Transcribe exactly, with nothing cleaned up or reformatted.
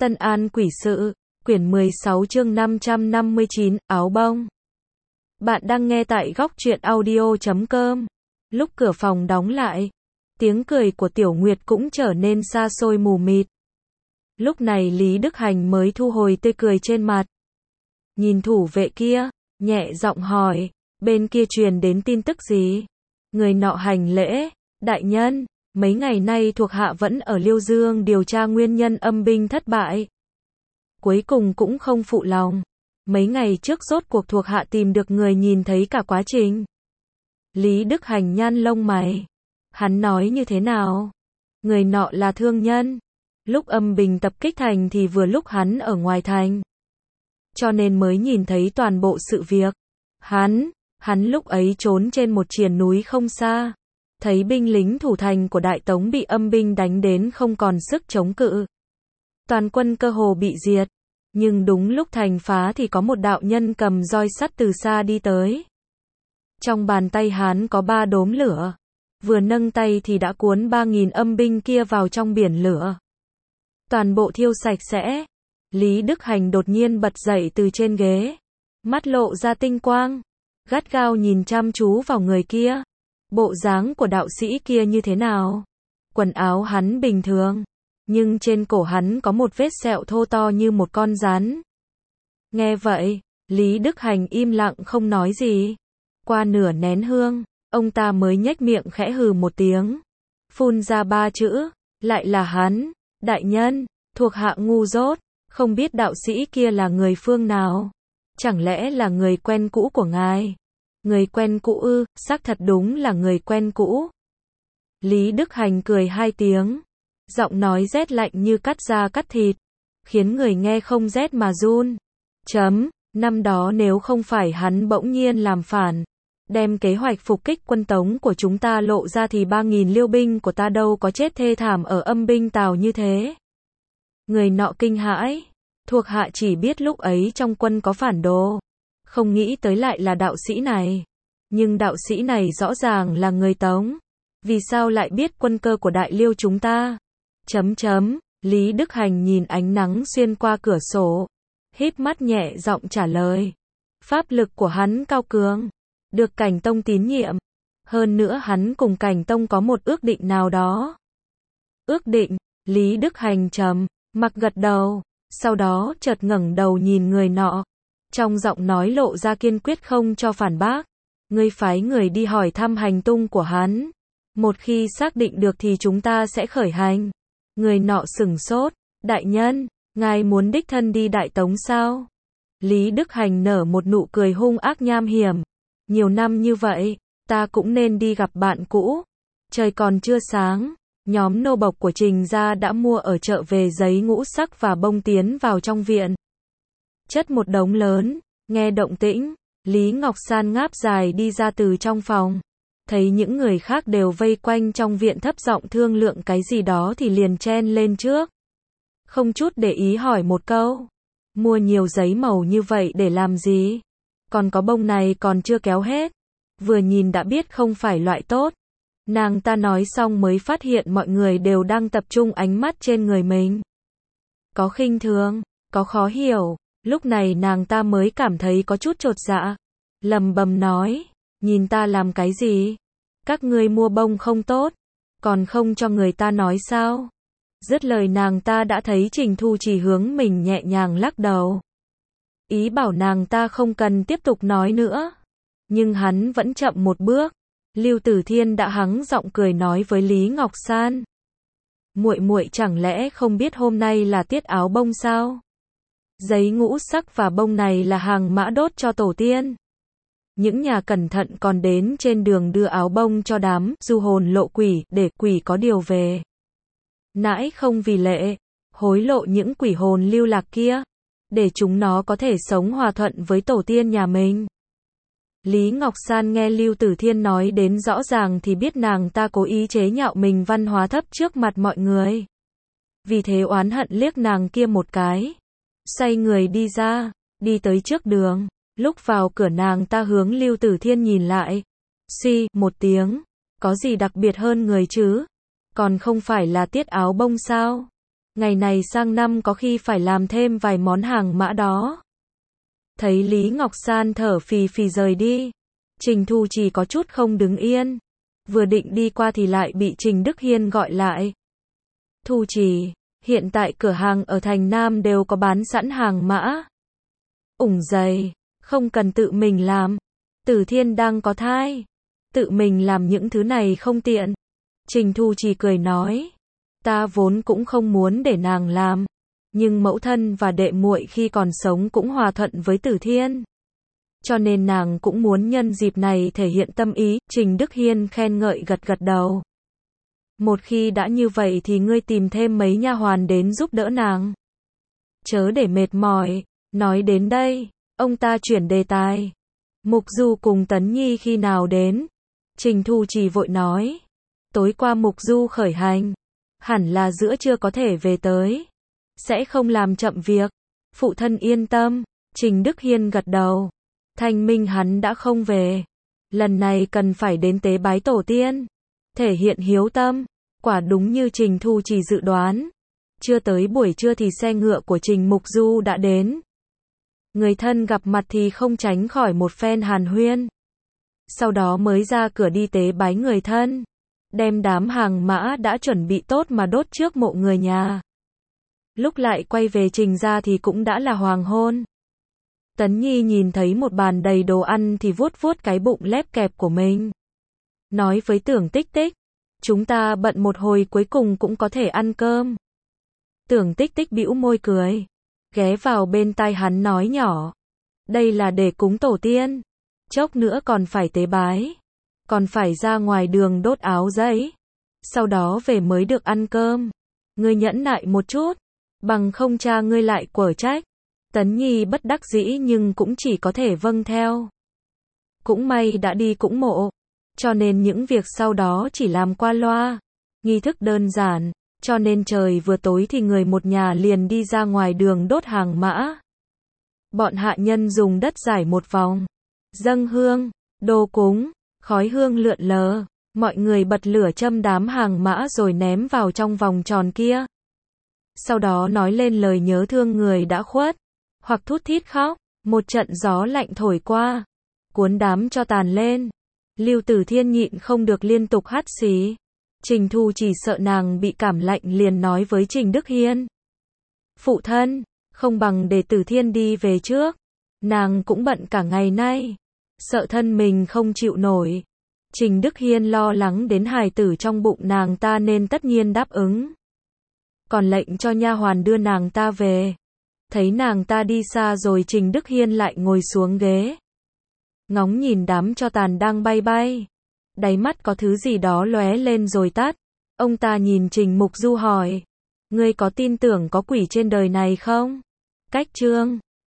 Tân An Quỷ Sự, quyển mười sáu chương năm trăm năm mươi chín, áo bông. Bạn đang nghe tại góc truyện audio chấm com. Lúc cửa phòng đóng lại, tiếng cười của Tiểu Nguyệt cũng trở nên xa xôi mù mịt. Lúc này Lý Đức Hành mới thu hồi tươi cười trên mặt. Nhìn thủ vệ kia, nhẹ giọng hỏi, bên kia truyền đến tin tức gì? Người nọ hành lễ, đại nhân, mấy ngày nay thuộc hạ vẫn ở Liêu Dương điều tra nguyên nhân âm binh thất bại. Cuối cùng cũng không phụ lòng. Mấy ngày trước rốt cuộc thuộc hạ tìm được người nhìn thấy cả quá trình. Lý Đức Hành nhăn lông mày. Hắn nói như thế nào? Người nọ là thương nhân. Lúc âm binh tập kích thành thì vừa lúc hắn ở ngoài thành. Cho nên mới nhìn thấy toàn bộ sự việc. Hắn, hắn lúc ấy trốn trên một triền núi không xa. Thấy binh lính thủ thành của Đại Tống bị âm binh đánh đến không còn sức chống cự. Toàn quân cơ hồ bị diệt. Nhưng đúng lúc thành phá thì có một đạo nhân cầm roi sắt từ xa đi tới. Trong bàn tay hắn có ba đốm lửa. Vừa nâng tay thì đã cuốn ba nghìn âm binh kia vào trong biển lửa. Toàn bộ thiêu sạch sẽ. Lý Đức Hành đột nhiên bật dậy từ trên ghế. Mắt lộ ra tinh quang. Gắt gao nhìn chăm chú vào người kia. Bộ dáng của đạo sĩ kia như thế nào? Quần áo hắn bình thường. Nhưng trên cổ hắn có một vết sẹo thô to như một con rắn. Nghe vậy, Lý Đức Hành im lặng không nói gì. Qua nửa nén hương, ông ta mới nhếch miệng khẽ hừ một tiếng. Phun ra ba chữ, lại là hắn, đại nhân, thuộc hạ ngu dốt, không biết đạo sĩ kia là người phương nào. Chẳng lẽ là người quen cũ của ngài? Người quen cũ ư, xác thật đúng là người quen cũ. Lý Đức Hành cười hai tiếng. Giọng nói rét lạnh như cắt da cắt thịt, khiến người nghe không rét mà run. Chấm, năm đó nếu không phải hắn bỗng nhiên làm phản, đem kế hoạch phục kích quân Tống của chúng ta lộ ra thì ba nghìn liêu binh của ta đâu có chết thê thảm ở âm binh Tào như thế. Người nọ kinh hãi, thuộc hạ chỉ biết lúc ấy trong quân có phản đồ, không nghĩ tới lại là đạo sĩ này. Nhưng đạo sĩ này rõ ràng là người Tống, vì sao lại biết quân cơ của Đại Liêu chúng ta? Chấm chấm, Lý Đức Hành nhìn ánh nắng xuyên qua cửa sổ, híp mắt nhẹ giọng trả lời. Pháp lực của hắn cao cường, được Cảnh Tông tín nhiệm. Hơn nữa hắn cùng Cảnh Tông có một ước định nào đó. Ước định, Lý Đức Hành trầm mặc gật đầu, sau đó chợt ngẩng đầu nhìn người nọ. Trong giọng nói lộ ra kiên quyết không cho phản bác. Ngươi phái người đi hỏi thăm hành tung của hắn. Một khi xác định được thì chúng ta sẽ khởi hành. Người nọ sửng sốt, đại nhân, ngài muốn đích thân đi Đại Tống sao? Lý Đức Hành nở một nụ cười hung ác nham hiểm. Nhiều năm như vậy, ta cũng nên đi gặp bạn cũ. Trời còn chưa sáng, nhóm nô bộc của Trình gia đã mua ở chợ về giấy ngũ sắc và bông tiến vào trong viện. Chất một đống lớn, nghe động tĩnh, Lý Ngọc San ngáp dài đi ra từ trong phòng. Thấy những người khác đều vây quanh trong viện thấp giọng thương lượng cái gì đó thì liền chen lên trước. Không chút để ý hỏi một câu. Mua nhiều giấy màu như vậy để làm gì? Còn có bông này còn chưa kéo hết. Vừa nhìn đã biết không phải loại tốt. Nàng ta nói xong mới phát hiện mọi người đều đang tập trung ánh mắt trên người mình. Có khinh thường, có khó hiểu. Lúc này nàng ta mới cảm thấy có chút chột dạ. Lầm bầm nói. Nhìn ta làm cái gì? Các ngươi mua bông không tốt, còn không cho người ta nói sao? Dứt lời nàng ta đã thấy Trình Thu chỉ hướng mình nhẹ nhàng lắc đầu. Ý bảo nàng ta không cần tiếp tục nói nữa. Nhưng hắn vẫn chậm một bước. Lưu Tử Thiên đã hắng giọng cười nói với Lý Ngọc San. Muội muội chẳng lẽ không biết hôm nay là tiết áo bông sao? Giấy ngũ sắc và bông này là hàng mã đốt cho tổ tiên. Những nhà cẩn thận còn đến trên đường đưa áo bông cho đám du hồn lộ quỷ, để quỷ có điều về. Nãi không vì lệ, hối lộ những quỷ hồn lưu lạc kia, để chúng nó có thể sống hòa thuận với tổ tiên nhà mình. Lý Ngọc San nghe Lưu Tử Thiên nói đến rõ ràng thì biết nàng ta cố ý chế nhạo mình văn hóa thấp trước mặt mọi người. Vì thế oán hận liếc nàng kia một cái. Xoay người đi ra, đi tới trước đường. Lúc vào cửa nàng ta hướng Lưu Tử Thiên nhìn lại. Xì, một tiếng. Có gì đặc biệt hơn người chứ? Còn không phải là tiết áo bông sao? Ngày này sang năm có khi phải làm thêm vài món hàng mã đó. Thấy Lý Ngọc San thở phì phì rời đi, Trình Thu Trì có chút không đứng yên. Vừa định đi qua thì lại bị Trình Đức Hiên gọi lại. Thu Trì, hiện tại cửa hàng ở thành Nam đều có bán sẵn hàng mã. Ủng giày, không cần tự mình làm. Tử Thiên đang có thai. Tự mình làm những thứ này không tiện. Trình Thu Trì cười nói. Ta vốn cũng không muốn để nàng làm. Nhưng mẫu thân và đệ muội khi còn sống cũng hòa thuận với Tử Thiên. Cho nên nàng cũng muốn nhân dịp này thể hiện tâm ý. Trình Đức Hiên khen ngợi gật gật đầu. Một khi đã như vậy thì ngươi tìm thêm mấy nha hoàn đến giúp đỡ nàng. Chớ để mệt mỏi. Nói đến đây, ông ta chuyển đề tài. Mục Du cùng Tấn Nhi khi nào đến? Trình Thu Trì vội nói. Tối qua Mục Du khởi hành. Hẳn là giữa trưa có thể về tới. Sẽ không làm chậm việc. Phụ thân yên tâm. Trình Đức Hiên gật đầu. Thanh minh hắn đã không về. Lần này cần phải đến tế bái tổ tiên. Thể hiện hiếu tâm. Quả đúng như Trình Thu Trì dự đoán. Chưa tới buổi trưa thì xe ngựa của Trình Mục Du đã đến. Người thân gặp mặt thì không tránh khỏi một phen hàn huyên. Sau đó mới ra cửa đi tế bái người thân. Đem đám hàng mã đã chuẩn bị tốt mà đốt trước mộ người nhà. Lúc lại quay về Trình ra thì cũng đã là hoàng hôn. Tấn Nhi nhìn thấy một bàn đầy đồ ăn thì vuốt vuốt cái bụng lép kẹp của mình. Nói với Tưởng Tích Tích. Chúng ta bận một hồi cuối cùng cũng có thể ăn cơm. Tưởng Tích Tích bĩu môi cười. Ghé vào bên tai hắn nói nhỏ. Đây là để cúng tổ tiên. Chốc nữa còn phải tế bái. Còn phải ra ngoài đường đốt áo giấy. Sau đó về mới được ăn cơm. Ngươi nhẫn nại một chút. Bằng không cha ngươi lại quở trách. Tấn Nhi bất đắc dĩ nhưng cũng chỉ có thể vâng theo. Cũng may đã đi cũng mộ. Cho nên những việc sau đó chỉ làm qua loa. Nghi thức đơn giản. Cho nên trời vừa tối thì người một nhà liền đi ra ngoài đường đốt hàng mã. Bọn hạ nhân dùng đất rải một vòng. Dâng hương, đồ cúng, khói hương lượn lờ. Mọi người bật lửa châm đám hàng mã rồi ném vào trong vòng tròn kia. Sau đó nói lên lời nhớ thương người đã khuất. Hoặc thút thít khóc. Một trận gió lạnh thổi qua. Cuốn đám cho tàn lên. Lưu Tử Thiên nhịn không được liên tục hắt xì. Trình Thu chỉ sợ nàng bị cảm lạnh liền nói với Trình Đức Hiên. Phụ thân, không bằng để Tử Thiên đi về trước. Nàng cũng bận cả ngày nay. Sợ thân mình không chịu nổi. Trình Đức Hiên lo lắng đến hài tử trong bụng nàng ta nên tất nhiên đáp ứng. Còn lệnh cho nha hoàn đưa nàng ta về. Thấy nàng ta đi xa rồi Trình Đức Hiên lại ngồi xuống ghế. Ngóng nhìn đám tro tàn đang bay bay. Đáy mắt có thứ gì đó lóe lên rồi tắt. Ông ta nhìn Trình Mục Du hỏi. Ngươi có tin tưởng có quỷ trên đời này không? Cách chương